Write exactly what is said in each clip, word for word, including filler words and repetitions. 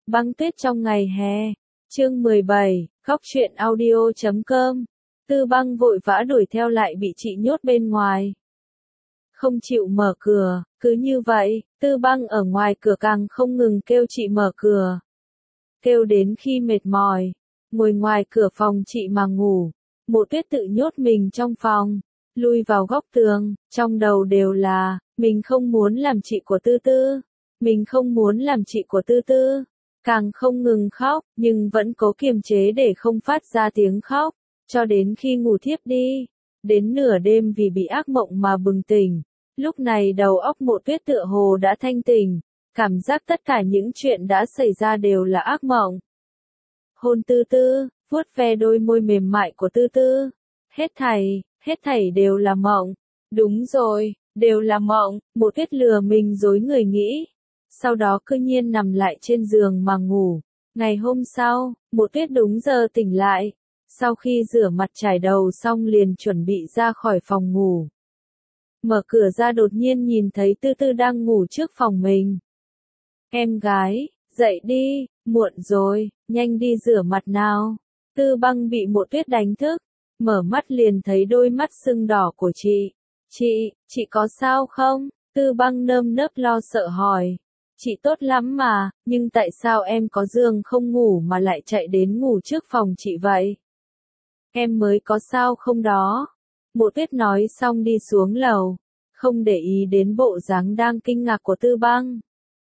Băng tuyết trong ngày hè. Chương mười bảy, Góc truyện audio chấm com. Tư Băng vội vã đuổi theo lại bị chị nhốt bên ngoài. Không chịu mở cửa, cứ như vậy, Tư Băng ở ngoài cửa càng không ngừng kêu chị mở cửa. Kêu đến khi mệt mỏi, ngồi ngoài cửa phòng chị mà ngủ. Mộ Tuyết tự nhốt mình trong phòng, lui vào góc tường, trong đầu đều là, mình không muốn làm chị của Tư Tư. Mình không muốn làm chị của Tư Tư. Càng không ngừng khóc, nhưng vẫn cố kiềm chế để không phát ra tiếng khóc, cho đến khi ngủ thiếp đi. Đến nửa đêm vì bị ác mộng mà bừng tỉnh. Lúc này đầu óc Mộ Tuyết tựa hồ đã thanh tỉnh, cảm giác tất cả những chuyện đã xảy ra đều là ác mộng. Hôn Tư Tư, vuốt ve đôi môi mềm mại của Tư Tư. Hết thảy, hết thảy đều là mộng. Đúng rồi, đều là mộng. Mộ Tuyết lừa mình dối người nghĩ. Sau đó cứ nhiên nằm lại trên giường mà ngủ. Ngày hôm sau, Mộ Tuyết đúng giờ tỉnh lại. Sau khi rửa mặt trải đầu xong liền chuẩn bị ra khỏi phòng ngủ. Mở cửa ra đột nhiên nhìn thấy Tư Tư đang ngủ trước phòng mình. Em gái, dậy đi, muộn rồi, nhanh đi rửa mặt nào. Tư Băng bị Mộ Tuyết đánh thức, mở mắt liền thấy đôi mắt sưng đỏ của chị. Chị, chị có sao không? Tư Băng nơm nớp lo sợ hỏi. Chị tốt lắm mà, nhưng tại sao em có giường không ngủ mà lại chạy đến ngủ trước phòng chị vậy? Em mới có sao không đó? Mộ Tuyết nói xong đi xuống lầu, không để ý đến bộ dáng đang kinh ngạc của Tư Băng.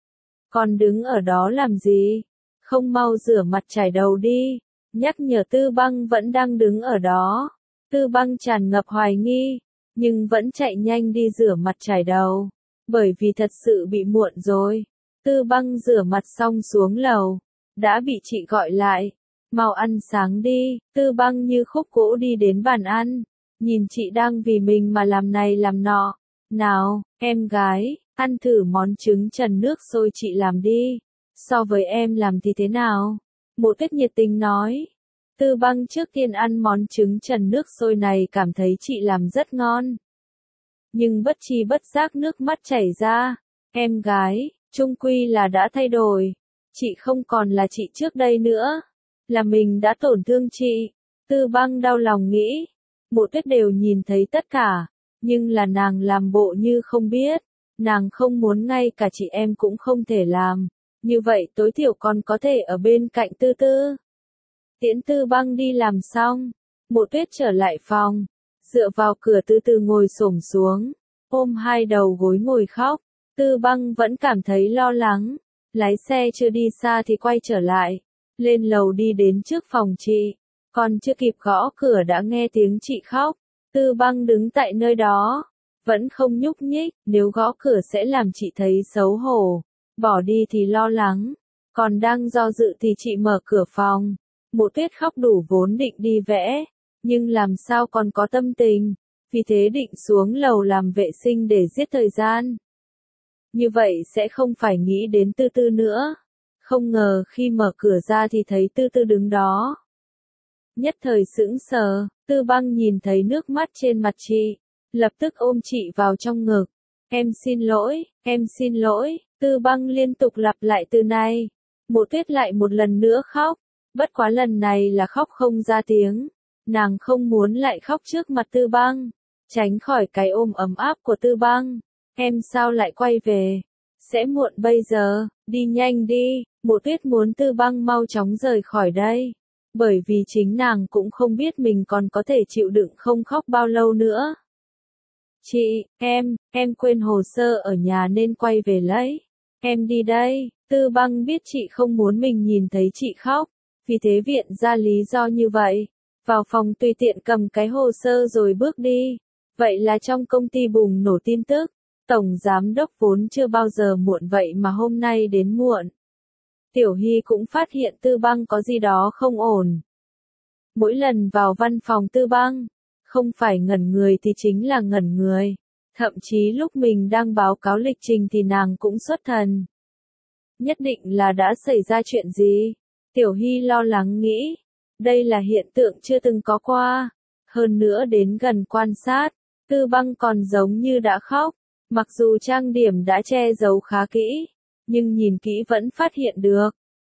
Còn đứng ở đó làm gì? Không mau rửa mặt trải đầu đi, nhắc nhở Tư Băng vẫn đang đứng ở đó. Tư Băng tràn ngập hoài nghi, nhưng vẫn chạy nhanh đi rửa mặt trải đầu, bởi vì thật sự bị muộn rồi. Tư Băng rửa mặt xong xuống lầu, đã bị chị gọi lại. Mau ăn sáng đi. Tư Băng như khúc gỗ đi đến bàn ăn, nhìn chị đang vì mình mà làm này làm nọ. Nào, em gái, ăn thử món trứng trần nước sôi chị làm đi. So với em làm thì thế nào? Mộ Tuyết nhiệt tình nói. Tư Băng trước tiên ăn món trứng trần nước sôi này cảm thấy chị làm rất ngon. Nhưng bất tri bất giác nước mắt chảy ra. Em gái, chung quy là đã thay đổi. Chị không còn là chị trước đây nữa. Là mình đã tổn thương chị. Tư Băng đau lòng nghĩ. Mộ Tuyết đều nhìn thấy tất cả. Nhưng là nàng làm bộ như không biết. Nàng không muốn ngay cả chị em cũng không thể làm. Như vậy tối thiểu còn có thể ở bên cạnh Tư Tư. Tiễn Tư Băng đi làm xong. Mộ Tuyết trở lại phòng. Dựa vào cửa từ từ ngồi xổm xuống. Ôm hai đầu gối ngồi khóc. Tư Băng vẫn cảm thấy lo lắng. Lái xe chưa đi xa thì quay trở lại. Lên lầu đi đến trước phòng chị. Còn chưa kịp gõ cửa đã nghe tiếng chị khóc. Tư Băng đứng tại nơi đó. Vẫn không nhúc nhích. Nếu gõ cửa sẽ làm chị thấy xấu hổ. Bỏ đi thì lo lắng. Còn đang do dự thì chị mở cửa phòng. Mộ Tuyết khóc đủ vốn định đi vẽ. Nhưng làm sao còn có tâm tình. Vì thế định xuống lầu làm vệ sinh để giết thời gian. Như vậy sẽ không phải nghĩ đến Tư Tư nữa. Không ngờ khi mở cửa ra thì thấy Tư Tư đứng đó. Nhất thời sững sờ, Tư Băng nhìn thấy nước mắt trên mặt chị. Lập tức ôm chị vào trong ngực. Em xin lỗi, em xin lỗi. Tư Băng liên tục lặp lại từ này. Mộ Tuyết lại một lần nữa khóc. Bất quá lần này là khóc không ra tiếng. Nàng không muốn lại khóc trước mặt Tư Băng. Tránh khỏi cái ôm ấm áp của Tư Băng. Em sao lại quay về? Sẽ muộn bây giờ, đi nhanh đi. Mộ Tuyết muốn Tư Băng mau chóng rời khỏi đây. Bởi vì chính nàng cũng không biết mình còn có thể chịu đựng không khóc bao lâu nữa. Chị, em, em quên hồ sơ ở nhà nên quay về lấy. Em đi đây. Tư Băng biết chị không muốn mình nhìn thấy chị khóc. Vì thế viện ra lý do như vậy. Vào phòng tùy tiện cầm cái hồ sơ rồi bước đi. Vậy là trong công ty bùng nổ tin tức. Tổng giám đốc vốn chưa bao giờ muộn vậy mà hôm nay đến muộn. Tiểu Hy cũng phát hiện Tư Băng có gì đó không ổn. Mỗi lần vào văn phòng Tư Băng, không phải ngẩn người thì chính là ngẩn người. Thậm chí lúc mình đang báo cáo lịch trình thì nàng cũng xuất thần. Nhất định là đã xảy ra chuyện gì? Tiểu Hy lo lắng nghĩ. Đây là hiện tượng chưa từng có qua. Hơn nữa đến gần quan sát, Tư Băng còn giống như đã khóc. Mặc dù trang điểm đã che giấu khá kỹ, nhưng nhìn kỹ vẫn phát hiện được.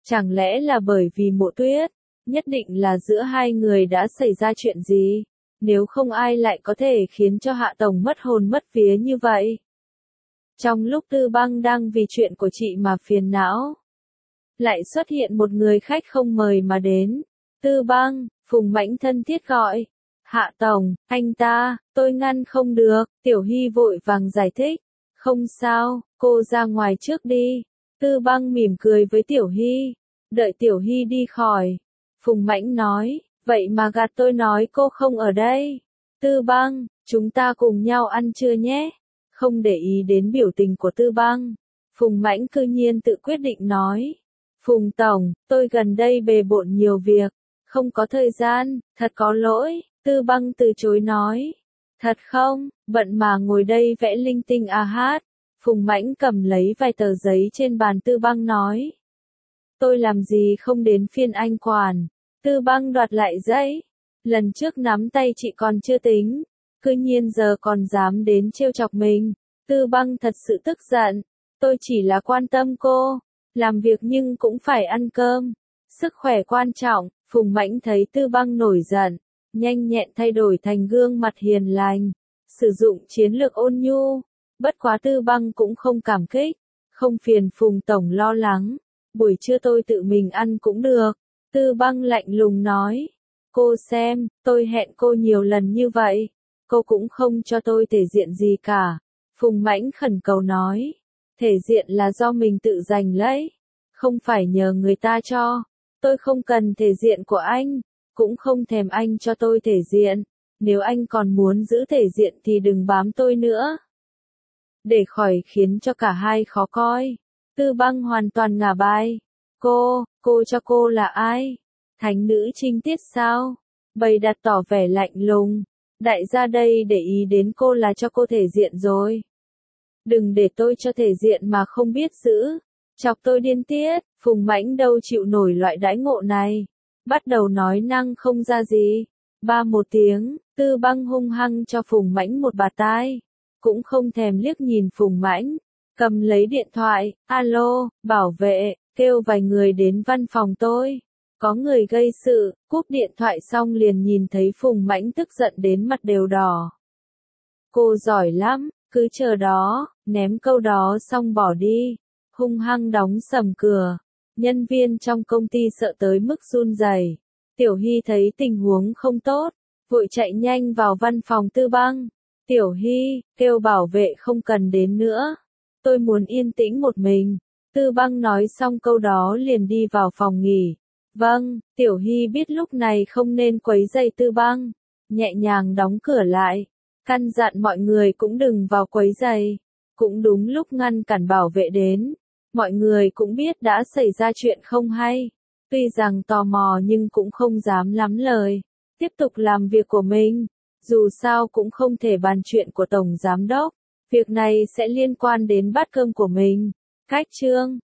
Chẳng lẽ là bởi vì Mộ Tuyết? Nhất định là giữa hai người đã xảy ra chuyện gì? Nếu không ai lại có thể khiến cho Hạ Tổng mất hồn mất vía như vậy? Trong lúc Tư Băng đang vì chuyện của chị mà phiền não, lại xuất hiện một người khách không mời mà đến. Tư Băng, Phùng Mãnh thân thiết gọi. Hạ Tổng, anh ta, tôi ngăn không được. Tiểu Hy vội vàng giải thích. Không sao, cô ra ngoài trước đi. Tư Băng mỉm cười với Tiểu Hy. Đợi Tiểu Hy đi khỏi, Phùng Mãnh nói, vậy mà gạt tôi nói cô không ở đây. Tư Băng, chúng ta cùng nhau ăn trưa nhé. Không để ý đến biểu tình của Tư Băng, Phùng Mãnh cư nhiên tự quyết định nói. Phùng Tổng, tôi gần đây bề bộn nhiều việc, không có thời gian, thật có lỗi. Tư Băng từ chối nói. Thật không, bận mà ngồi đây vẽ linh tinh a hát. Phùng Mãnh cầm lấy vài tờ giấy trên bàn Tư Băng nói. Tôi làm gì không đến phiên anh quản. Tư Băng đoạt lại giấy. Lần trước nắm tay chị còn chưa tính, cư nhiên giờ còn dám đến trêu chọc mình. Tư Băng thật sự tức giận. Tôi chỉ là quan tâm cô, làm việc nhưng cũng phải ăn cơm. Sức khỏe quan trọng. Phùng Mãnh thấy Tư Băng nổi giận, nhanh nhẹn thay đổi thành gương mặt hiền lành, sử dụng chiến lược ôn nhu. Bất quá Tư Băng cũng không cảm kích. Không phiền Phùng Tổng lo lắng, buổi trưa tôi tự mình ăn cũng được. Tư Băng lạnh lùng nói. Cô xem, tôi hẹn cô nhiều lần như vậy, cô cũng không cho tôi thể diện gì cả. Phùng Mãnh khẩn cầu nói. Thể diện là do mình tự giành lấy, không phải nhờ người ta cho. Tôi không cần thể diện của anh, cũng không thèm anh cho tôi thể diện. Nếu anh còn muốn giữ thể diện thì đừng bám tôi nữa, để khỏi khiến cho cả hai khó coi. Tư Băng hoàn toàn ngả bài. Cô, cô cho cô là ai? Thánh nữ trinh tiết sao? Bày đặt tỏ vẻ lạnh lùng. Đại gia đây để ý đến cô là cho cô thể diện rồi. Đừng để tôi cho thể diện mà không biết giữ. Chọc tôi điên tiết. Phùng Mãnh đâu chịu nổi loại đãi ngộ này, bắt đầu nói năng không ra gì. Ba một tiếng, Tư Băng hung hăng cho Phùng Mãnh một bạt tai, cũng không thèm liếc nhìn Phùng Mãnh, cầm lấy điện thoại. Alo, bảo vệ, kêu vài người đến văn phòng tôi, có người gây sự. Cúp điện thoại xong liền nhìn thấy Phùng Mãnh tức giận đến mặt đều đỏ. Cô giỏi lắm, cứ chờ đó. Ném câu đó xong bỏ đi, hung hăng đóng sầm cửa. Nhân viên trong công ty sợ tới mức run rẩy. Tiểu Hy thấy tình huống không tốt, vội chạy nhanh vào văn phòng Tư Băng. Tiểu Hy, kêu bảo vệ không cần đến nữa, tôi muốn yên tĩnh một mình. Tư Băng nói xong câu đó liền đi vào phòng nghỉ. Vâng, Tiểu Hy biết lúc này không nên quấy rầy Tư Băng, nhẹ nhàng đóng cửa lại, căn dặn mọi người cũng đừng vào quấy rầy. Cũng đúng lúc ngăn cản bảo vệ đến, mọi người cũng biết đã xảy ra chuyện không hay. Tuy rằng tò mò nhưng cũng không dám lắm lời, tiếp tục làm việc của mình. Dù sao cũng không thể bàn chuyện của Tổng Giám Đốc, việc này sẽ liên quan đến bát cơm của mình. Cách chương